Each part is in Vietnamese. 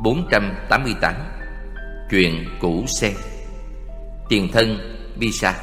488. Chuyện cũ sen. Tiền thân Visa.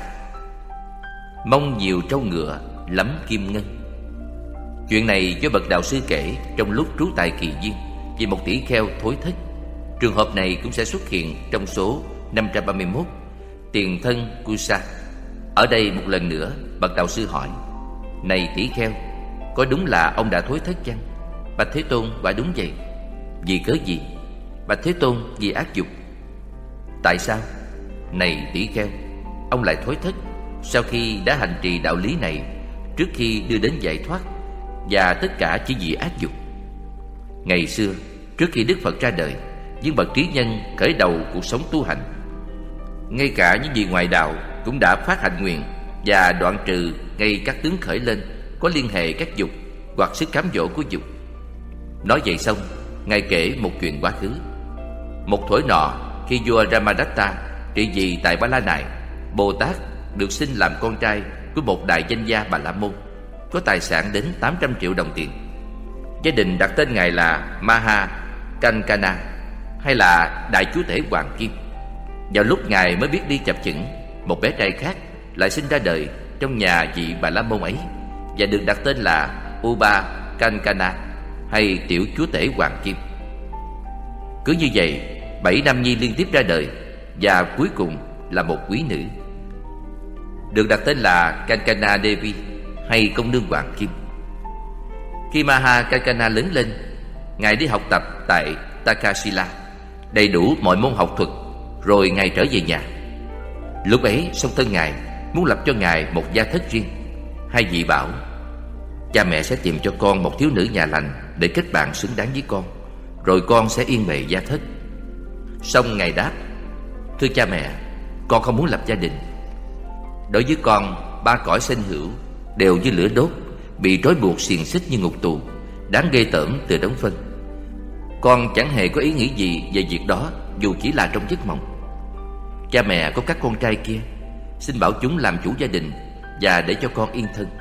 Mong nhiều trâu ngựa lắm kim ngân. Chuyện này do bậc đạo sư kể trong lúc trú tại Kỳ Viên về một tỷ kheo thối thất. Trường hợp này cũng sẽ xuất hiện trong số 531, tiền thân Kusa. Ở đây một lần nữa bậc đạo sư hỏi: này tỷ kheo, có đúng là ông đã thối thất chăng? Bạch Thế Tôn: quả đúng vậy. Vì cớ gì? Bạch Thế Tôn: vì ác dục. Tại sao? Này tỷ kheo, ông lại thối thất sau khi đã hành trì đạo lý này trước khi đưa đến giải thoát, và tất cả chỉ vì ác dục. Ngày xưa, trước khi Đức Phật ra đời, những bậc trí nhân khởi đầu cuộc sống tu hành, ngay cả những vị ngoại đạo cũng đã phát hạnh nguyện và đoạn trừ ngay các tướng khởi lên có liên hệ các dục hoặc sức cám dỗ của dục. Nói vậy xong, Ngài kể một chuyện quá khứ. Một thuở nọ, khi vua Ramadatta trị vì tại Ba La Nại, Bồ Tát được sinh làm con trai của một đại danh gia Bà La Môn, có tài sản đến 800 triệu đồng tiền. Gia đình đặt tên Ngài là Maha Kankana, hay là Đại Chúa Tể Hoàng Kim. Vào lúc Ngài mới biết đi chập chững, một bé trai khác lại sinh ra đời trong nhà vị Bà La Môn ấy, và được đặt tên là Uba Kankana, hay Tiểu Chúa Tể Hoàng Kim. Cứ như vậy, 7 nam nhi liên tiếp ra đời, và cuối cùng là một quý nữ, được đặt tên là Kankana Devi, hay Công Nương Hoàng Kim. Khi Maha Kankana lớn lên, Ngài đi học tập tại Takasila, đầy đủ mọi môn học thuật, rồi Ngài trở về nhà. Lúc ấy song thân Ngài muốn lập cho Ngài một gia thất riêng. Hai vị bảo: cha mẹ sẽ tìm cho con một thiếu nữ nhà lành để kết bạn xứng đáng với con, rồi con sẽ yên bề gia thất. Song Ngài đáp: thưa cha mẹ, con không muốn lập gia đình. Đối với con, ba cõi sinh hữu đều như lửa đốt, bị trói buộc xiềng xích như ngục tù, đáng ghê tởm từ đống phân. Con chẳng hề có ý nghĩ gì về việc đó, dù chỉ là trong giấc mộng. Cha mẹ có các con trai kia, xin bảo chúng làm chủ gia đình và để cho con yên thân.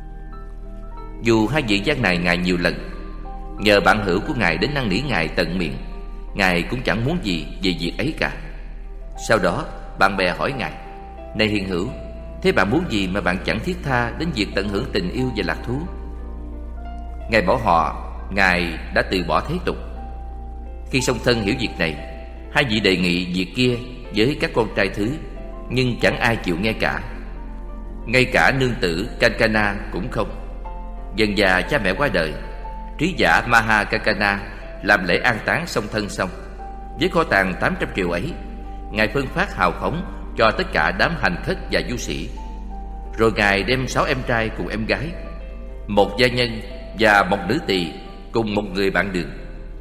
Dù hai vị gian này Ngài nhiều lần nhờ bạn hữu của Ngài đến năn nỉ Ngài tận miệng, Ngài cũng chẳng muốn gì về việc ấy cả. Sau đó bạn bè hỏi Ngài: này hiền hữu, thế bạn muốn gì mà bạn chẳng thiết tha đến việc tận hưởng tình yêu và lạc thú? Ngài bảo họ Ngài đã từ bỏ thế tục. Khi song thân hiểu việc này, hai vị đề nghị việc kia với các con trai thứ, nhưng chẳng ai chịu nghe cả. Ngay cả nương tử Kankana cũng không. Dần dà cha mẹ qua đời, trí giả Maha Kankana làm lễ an táng song thân xong. Với kho tàng 800 triệu ấy, Ngài phân phát hào phóng cho tất cả đám hành khất và du sĩ. Rồi Ngài đem 6 em trai cùng em gái, một gia nhân và một nữ tỳ cùng một người bạn đường.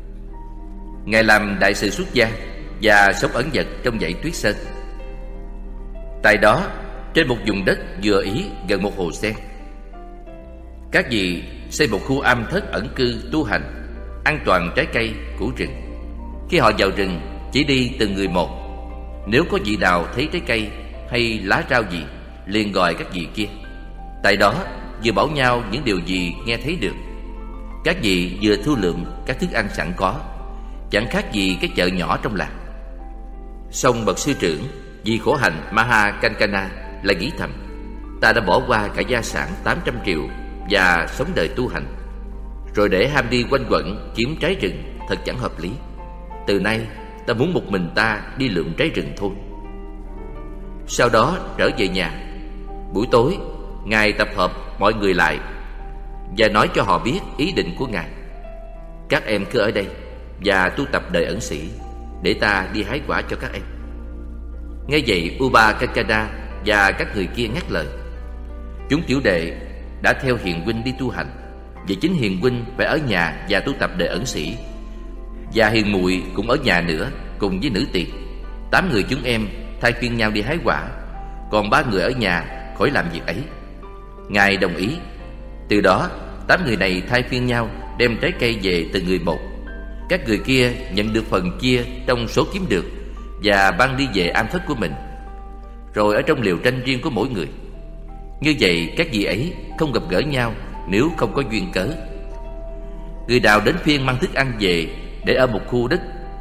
Ngài làm đại sự xuất gia và sống ẩn dật trong dãy Tuyết Sơn. Tại đó, trên một vùng đất vừa ý gần một hồ sen, các vị xây một khu am thất ẩn cư tu hành, an toàn trái cây, củ rừng. Khi họ vào rừng, chỉ đi từng người một. Nếu có vị nào thấy trái cây hay lá rau gì, liền gọi các vị kia. Tại đó vừa bảo nhau những điều gì nghe thấy được. Các vị vừa thu lượm các thức ăn sẵn có, chẳng khác gì cái chợ nhỏ trong làng. Song bậc sư trưởng vì khổ hạnh Maha Kankana lại nghĩ thầm: ta đã bỏ qua cả gia sản 800 triệu và sống đời tu hành, rồi để ham đi quanh quẩn kiếm trái rừng, thật chẳng hợp lý. Từ nay ta muốn một mình ta đi lượm trái rừng thôi. Sau đó trở về nhà. Buổi tối, Ngài tập hợp mọi người lại và nói cho họ biết ý định của Ngài: các em cứ ở đây và tu tập đời ẩn sĩ, để ta đi hái quả cho các em. Nghe vậy, Uba Kankana và các người kia ngắt lời. Chúng tiểu đệ đã theo hiền huynh đi tu hành, vì chính hiền huynh phải ở nhà và tu tập đời ẩn sĩ, và hiền muội cũng ở nhà nữa cùng với nữ tỳ. 8 người chúng em thay phiên nhau đi hái quả, còn 3 người ở nhà khỏi làm việc ấy. Ngài đồng ý. Từ đó 8 người này thay phiên nhau đem trái cây về từng người một. Các người kia nhận được phần chia trong số kiếm được và mang đi về am thất của mình, rồi ở trong liều tranh riêng của mỗi người. Như vậy các vị ấy không gặp gỡ nhau nếu không có duyên cớ. Người nào đến phiên mang thức ăn về để ở một khu đất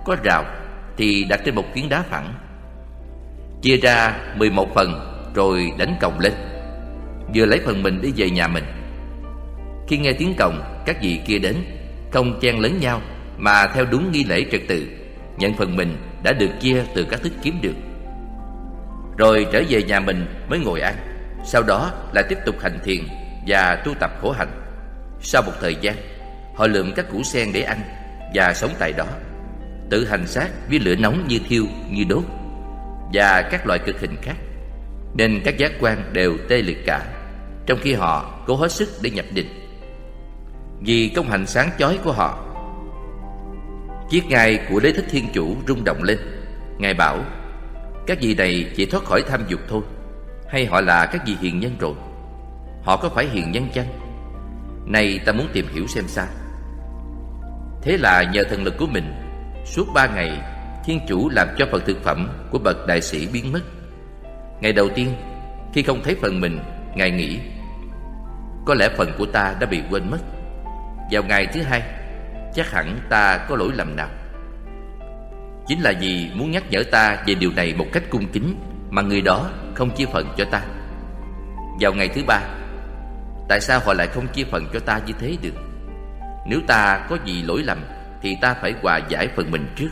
có rào thì đặt trên một phiến đá phẳng, chia ra 11 phần rồi đánh còng lên, vừa lấy phần mình đi về nhà mình. Khi nghe tiếng còng, các vị kia đến, không chen lấn nhau mà theo đúng nghi lễ trật tự, nhận phần mình đã được chia từ các thức kiếm được, rồi trở về nhà mình mới ngồi ăn. Sau đó lại tiếp tục hành thiền và tu tập khổ hạnh. Sau một thời gian, họ lượm các củ sen để ăn và sống tại đó, tự hành xác với lửa nóng như thiêu, như đốt và các loại cực hình khác, nên các giác quan đều tê liệt cả, trong khi họ cố hết sức để nhập định. Vì công hạnh sáng chói của họ, chiếc ngai của Đế Thích Thiên Chủ rung động lên. Ngài bảo: các vị này chỉ thoát khỏi tham dục thôi, hay họ là các vị hiền nhân rồi? Họ có phải hiền nhân chăng? Này, ta muốn tìm hiểu xem sao. Thế là nhờ thần lực của mình, suốt 3 ngày, Thiên Chủ làm cho phần thực phẩm của bậc đại sĩ biến mất. Ngày đầu tiên, khi không thấy phần mình, Ngài nghĩ: có lẽ phần của ta đã bị quên mất. Vào ngày thứ hai, chắc hẳn ta có lỗi lầm nào. Chính là vì muốn nhắc nhở ta về điều này một cách cung kính mà người đó không chia phần cho ta. Vào ngày thứ ba, tại sao họ lại không chia phần cho ta như thế được? Nếu ta có gì lỗi lầm thì ta phải hòa giải phần mình trước.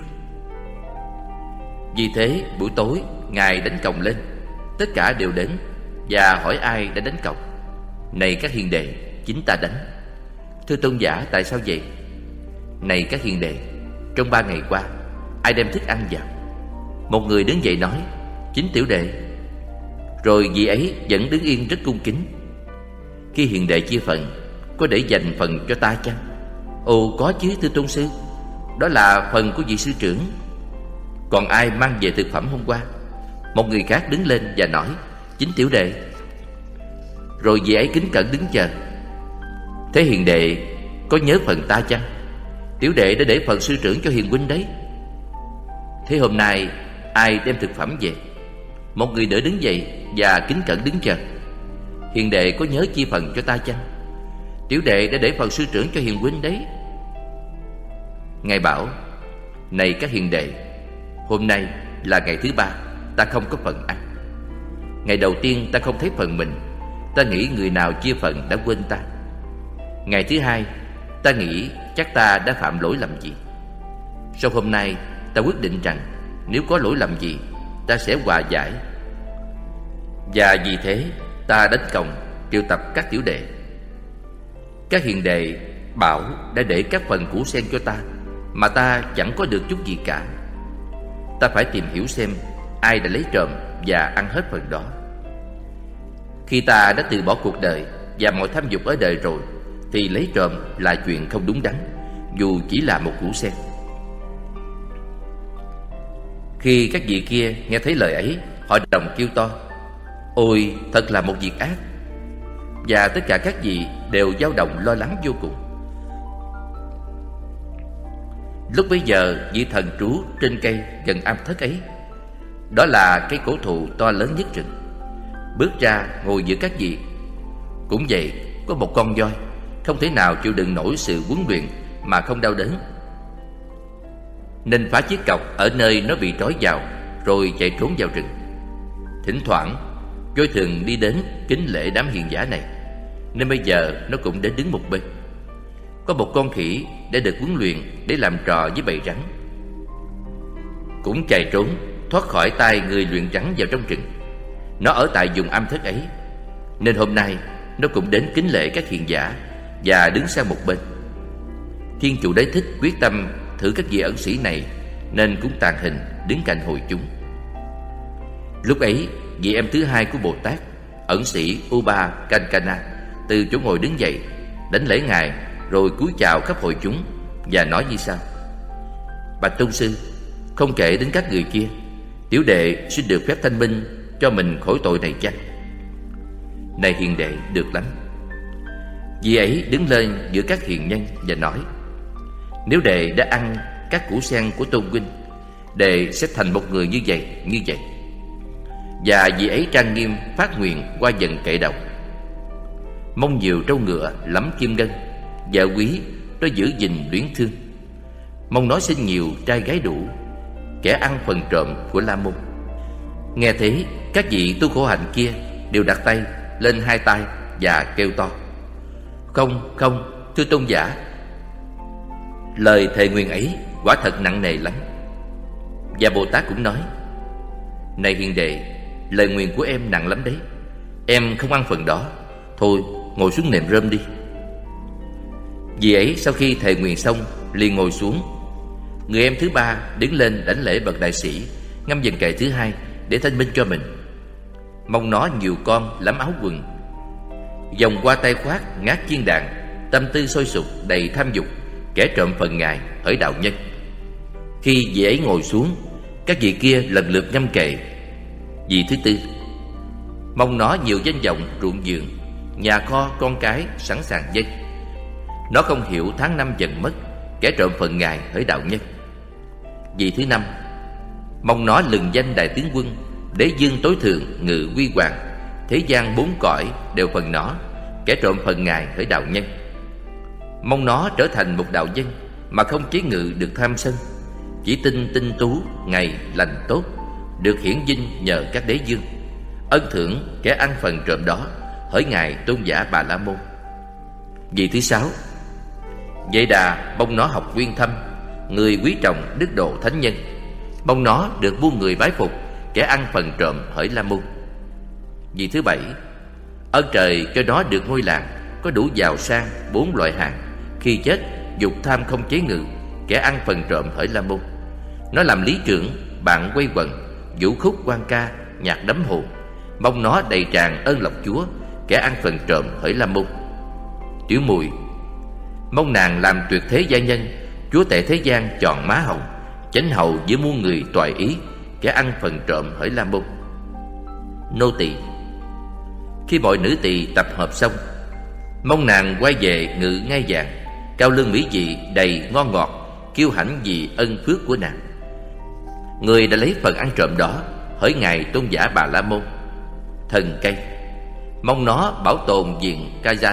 Vì thế buổi tối Ngài đánh còng lên. Tất cả đều đến và hỏi ai đã đánh còng. Này các hiền đệ, chính ta đánh. Thưa tôn giả, tại sao vậy? Này các hiền đệ, trong 3 ngày qua, ai đem thức ăn vào? Một người đứng dậy nói: chính tiểu đệ. Rồi vị ấy vẫn đứng yên rất cung kính. Khi hiền đệ chia phần, có để dành phần cho ta chăng? Ồ, có chứ thưa tôn sư, đó là phần của vị sư trưởng. Còn ai mang về thực phẩm hôm qua? Một người khác đứng lên và nói: chính tiểu đệ. Rồi vị ấy kính cẩn đứng chờ. Thế hiền đệ có nhớ phần ta chăng? Tiểu đệ đã để phần sư trưởng cho hiền huynh đấy. Thế hôm nay ai đem thực phẩm về? Một người đỡ đứng dậy và kính cẩn đứng chờ. Hiền đệ có nhớ chia phần cho ta chăng? Tiểu đệ đã để phần sư trưởng cho hiền huynh đấy. Ngài bảo: này các hiền đệ, hôm nay là ngày thứ ba, ta không có phần ăn. Ngày đầu tiên ta không thấy phần mình, ta nghĩ người nào chia phần đã quên ta. Ngày thứ hai, ta nghĩ chắc ta đã phạm lỗi lầm gì. Sau hôm nay, ta quyết định rằng nếu có lỗi lầm gì, ta sẽ hòa giải. Và vì thế, ta đánh còng triệu tập các tiểu đệ. Các hiền đệ bảo đã để các phần củ sen cho ta, mà ta chẳng có được chút gì cả. Ta phải tìm hiểu xem ai đã lấy trộm và ăn hết phần đó. Khi ta đã từ bỏ cuộc đời và mọi tham dục ở đời rồi, thì lấy trộm là chuyện không đúng đắn, dù chỉ là một củ sen. Khi các vị kia nghe thấy lời ấy, họ đồng kêu to: ôi, thật là một việc ác. Và tất cả các vị đều dao động lo lắng vô cùng. Lúc bấy giờ, vị thần trú trên cây gần am thất ấy, đó là cây cổ thụ to lớn nhất rừng, bước ra ngồi giữa các vị. Cũng vậy, có một con voi không thể nào chịu đựng nổi sự huấn luyện mà không đau đớn, nên phá chiếc cọc ở nơi nó bị trói vào, rồi chạy trốn vào rừng. Thỉnh thoảng voi thường đi đến kính lễ đám hiền giả này, nên bây giờ nó cũng đến đứng một bên. Có một con khỉ đã được huấn luyện để làm trò với bầy rắn, cũng chạy trốn thoát khỏi tay người luyện rắn vào trong rừng. Nó ở tại vùng am thất ấy, nên hôm nay nó cũng đến kính lễ các hiền giả và đứng sang một bên. Thiên chủ Đế Thích quyết tâm thử các vị ẩn sĩ này, nên cũng tàn hình đứng cạnh hội chúng. Lúc ấy, vị em thứ hai của Bồ Tát, ẩn sĩ Uba Kankana, từ chỗ ngồi đứng dậy, đánh lễ ngài, rồi cúi chào khắp hội chúng và nói như sau: bạch tôn sư, không kể đến các người kia, tiểu đệ xin được phép thanh minh cho mình khỏi tội này chăng? Này hiền đệ, được lắm. Vị ấy đứng lên giữa các hiền nhân và nói: nếu đệ đã ăn các củ sen của tôn huynh, đệ sẽ thành một người như vậy, như vậy. Và vị ấy trang nghiêm phát nguyện qua dần kệ đầu: mong nhiều trâu ngựa lắm kim ngân, vợ quý nó giữ gìn luyến thương. mong nó sinh nhiều trai gái đủ, kẻ ăn phần trộm của La Môn. Nghe thế, các vị tu khổ hạnh kia đều đặt tay lên hai tay và kêu to: Không, không, thưa tôn giả. Lời thề nguyền ấy quả thật nặng nề lắm. Và Bồ Tát cũng nói: Này hiền đệ, lời nguyền của em nặng lắm đấy. Em không ăn phần đó. Thôi, ngồi xuống nệm rơm đi. Vì ấy sau khi thề nguyền xong liền ngồi xuống. Người em thứ ba đứng lên đảnh lễ bậc đại sĩ, ngâm dần kệ thứ hai để thanh minh cho mình. Mong nó nhiều con lắm áo quần, vòng qua tay khoác ngát chiên đàn, tâm tư sôi sục đầy tham dục, kẻ trộm phần ngài hỡi đạo nhân. Khi vị ấy ngồi xuống, các vị kia lần lượt ngâm kệ. Vị thứ tư: Mong nó nhiều danh vọng ruộng vườn, nhà kho con cái sẵn sàng dâng. Nó không hiểu tháng năm dần mất, kẻ trộm phần ngài hỡi đạo nhân. Vị thứ năm: Mong nó lừng danh đại tướng quân, đế dương tối thượng ngự quy hoàng, thế gian bốn cõi đều phần nó, kẻ trộm phần ngài hỡi đạo nhân. Mong nó trở thành một đạo dân mà không chế ngự được tham sân, chỉ tin tinh tú ngày lành tốt, được hiển vinh nhờ các đế dương. Ân thưởng kẻ ăn phần trộm đó hỡi ngài tôn giả Bà La Môn. Vị thứ sáu: Vậy Đà mong nó học nguyên thâm, người quý trọng đức độ thánh nhân. Mong nó được muôn người bái phục, kẻ ăn phần trộm hỡi La Môn. Vị thứ bảy: Ơn trời cho nó được ngôi làng, có đủ giàu sang bốn loại hàng. Khi chết dục tham không chế ngự, kẻ ăn phần trộm hỡi La Môn. Nó làm lý trưởng, bạn quay quần, vũ khúc quan ca, nhạc đấm hồn. Mong nó đầy tràn ơn lộc Chúa, kẻ ăn phần trộm hỡi La Môn. Tiểu Mùi: Mong nàng làm tuyệt thế gia nhân, chúa tể thế gian chọn má hồng, chánh hầu giữa muôn người toại ý, kẻ ăn phần trộm hỡi La Môn. Nô tỳ: Khi mọi nữ tỳ tập hợp xong, mong nàng quay về ngự ngai vàng, cao lương mỹ vị đầy ngon ngọt, kiêu hãnh vì ân phước của nàng. Người đã lấy phần ăn trộm đó hỡi ngài tôn giả Bà La Môn. Thần cây: Mong nó bảo tồn viện ca gian.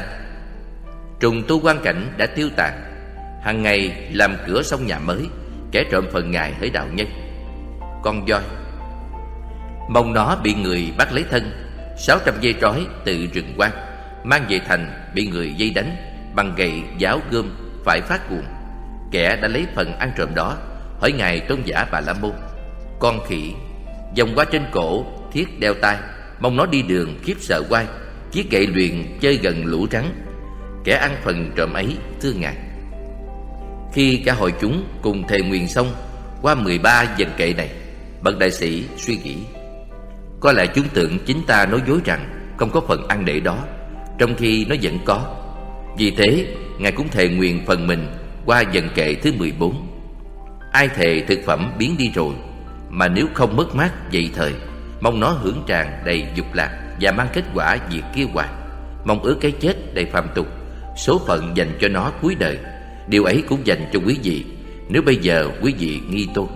Trùng tu quan cảnh đã tiêu tàn, hàng ngày làm cửa xong nhà mới, kẻ trộm phần ngài hỡi đạo nhân. Con voi: Mong nó bị người bắt lấy thân, 600 dây trói từ rừng quan, mang về thành bị người dây đánh, bằng gậy giáo gươm phải phát cuồng, kẻ đã lấy phần ăn trộm đó hỡi ngài tôn giả Bà La Môn. Con khỉ: Vòng qua trên cổ thiết đeo tai, mong nó đi đường khiếp sợ quay, chiếc gậy luyện chơi gần lũ rắn, kẻ ăn phần trộm ấy thưa ngài. Khi cả hội chúng cùng thề nguyền xong, qua 13 dần kệ này, bậc đại sĩ suy nghĩ: Có lẽ chúng tưởng chính ta nói dối rằng không có phần ăn để đó, trong khi nó vẫn có. Vì thế ngài cũng thề nguyền phần mình qua dần kệ thứ 14. Ai thề thực phẩm biến đi rồi, mà nếu không mất mát vậy thời, mong nó hưởng tràn đầy dục lạc và mang kết quả diệt kia hoài. Mong ước cái chết đầy phàm tục, số phận dành cho nó cuối đời. Điều ấy cũng dành cho quý vị, nếu bây giờ quý vị nghi tôi.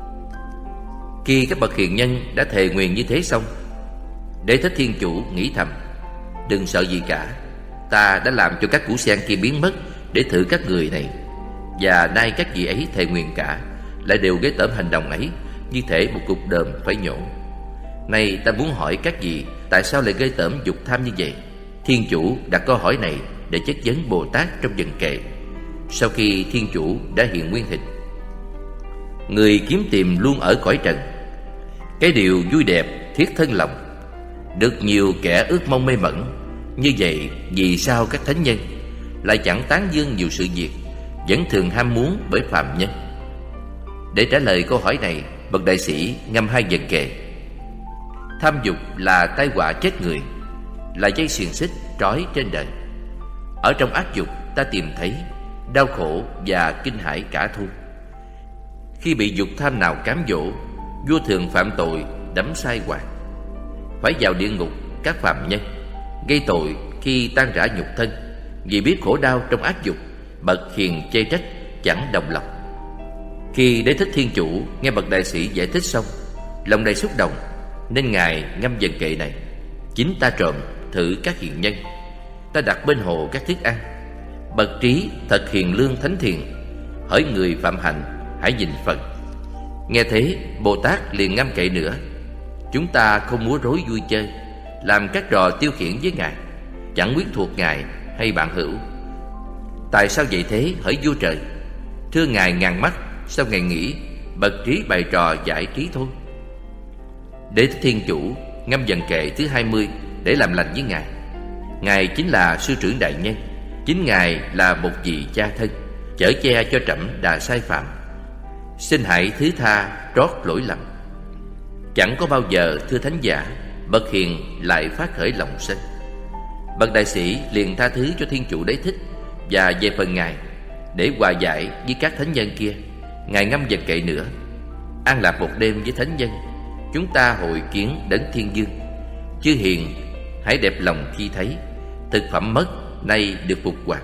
Khi các bậc hiền nhân đã thề nguyền như thế xong, Đế Thích Thiên Chủ nghĩ thầm: Đừng sợ gì cả, ta đã làm cho các củ sen kia biến mất để thử các người này. Và nay các vị ấy thề nguyền cả, lại đều ghê tởm hành động ấy, như thể một cục đờm phải nhổ. Nay ta muốn hỏi các vị, tại sao lại ghê tởm dục tham như vậy? Thiên Chủ đặt câu hỏi này để chất vấn Bồ Tát trong dần kệ. Sau khi Thiên Chủ đã hiện nguyên hình, người kiếm tìm luôn ở cõi trần, cái điều vui đẹp thiết thân lòng, được nhiều kẻ ước mong mê mẩn. Như vậy vì sao các thánh nhân lại chẳng tán dương nhiều sự việc, vẫn thường ham muốn bởi phàm nhân? Để trả lời câu hỏi này, bậc đại sĩ ngâm hai dần kệ. Tham dục là tai họa chết người, là dây xiềng xích trói trên đời. Ở trong ác dục ta tìm thấy đau khổ và kinh hãi cả thu. Khi bị dục tham nào cám dỗ, vua thường phạm tội đắm sai hoài, phải vào địa ngục các phàm nhân, gây tội khi tan rã nhục thân. Vì biết khổ đau trong ác dục, bậc hiền chê trách chẳng đồng lòng. Khi Đế Thích Thiên Chủ nghe bậc đại sĩ giải thích xong, lòng đầy xúc động, nên ngài ngâm dần kệ này: Chính ta trộm thử các hiền nhân, ta đặt bên hồ các thức ăn. Bậc trí thật hiền lương thánh thiện, hỡi người phạm hạnh hãy nhìn Phật. Nghe thế, Bồ Tát liền ngâm kệ nữa: chúng ta không múa rối vui chơi, làm các trò tiêu khiển với Ngài, chẳng quyến thuộc Ngài hay bạn hữu. Tại sao vậy thế hỡi vua trời? Thưa Ngài ngàn mắt, sao Ngài nghĩ bậc trí bày trò giải trí thôi? Đế Thích Thiên Chủ ngâm dần kệ thứ 20 để làm lành với Ngài. Ngài chính là sư trưởng đại nhân, chính Ngài là một vị cha thân, chở che cho trẫm đà sai phạm. Xin hãy thứ tha trót lỗi lầm. Chẳng có bao giờ, thưa thánh giả, bậc hiền lại phát khởi lòng sân. Bậc đại sĩ liền tha thứ cho Thiên Chủ Đế Thích, và về phần Ngài, để hòa giải với các thánh nhân kia, Ngài ngâm dần kệ nữa: an lạc một đêm với thánh nhân, chúng ta hội kiến đến thiên dương. Chư hiền hãy đẹp lòng khi thấy, thực phẩm mất nay được phục hoạt.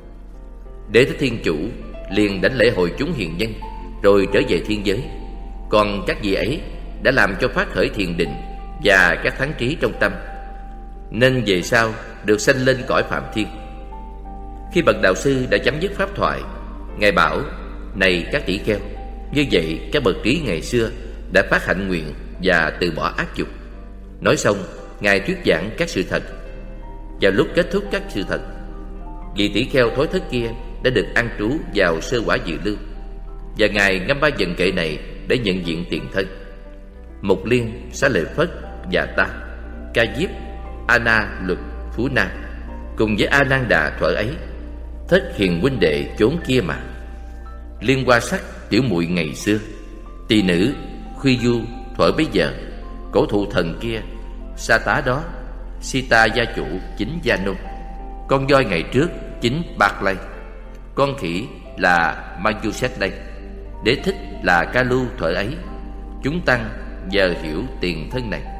Đế Thích Thiên Chủ liền đảnh lễ hội chúng hiền nhân, rồi trở về thiên giới. Còn các vị ấy đã làm cho phát khởi thiền định và các thắng trí trong tâm, nên về sau được sanh lên cõi phạm thiên. Khi bậc đạo sư đã chấm dứt pháp thoại, Ngài bảo: này các tỷ kheo, như vậy các bậc trí ngày xưa đã phát hạnh nguyện và từ bỏ ác dục. Nói xong, Ngài thuyết giảng các sự thật. Vào lúc kết thúc các sự thật, vị tỷ kheo thối thất kia đã được an trú vào sơ quả dự lưu, và Ngài ngâm 3 dần kệ này để nhận diện tiền thân: Mục Liên, Xá Lợi Phất và ta, Ca Diếp, A Na Luật, Phú Na, cùng với A Nan Đà thuở ấy, thất hiền huynh đệ chốn kia mà. Liên Hoa Sắc tiểu muội ngày xưa, tỳ nữ Khuy Du thuở bấy giờ, cổ thụ thần kia, Sa Tá đó, Sita gia chủ chính Gia Nô, con voi ngày trước chính Bạc Lây, con khỉ là Manjuset đây, Đế Thích là Ca Lu thuở ấy. Chúng tăng giờ hiểu tiền thân này.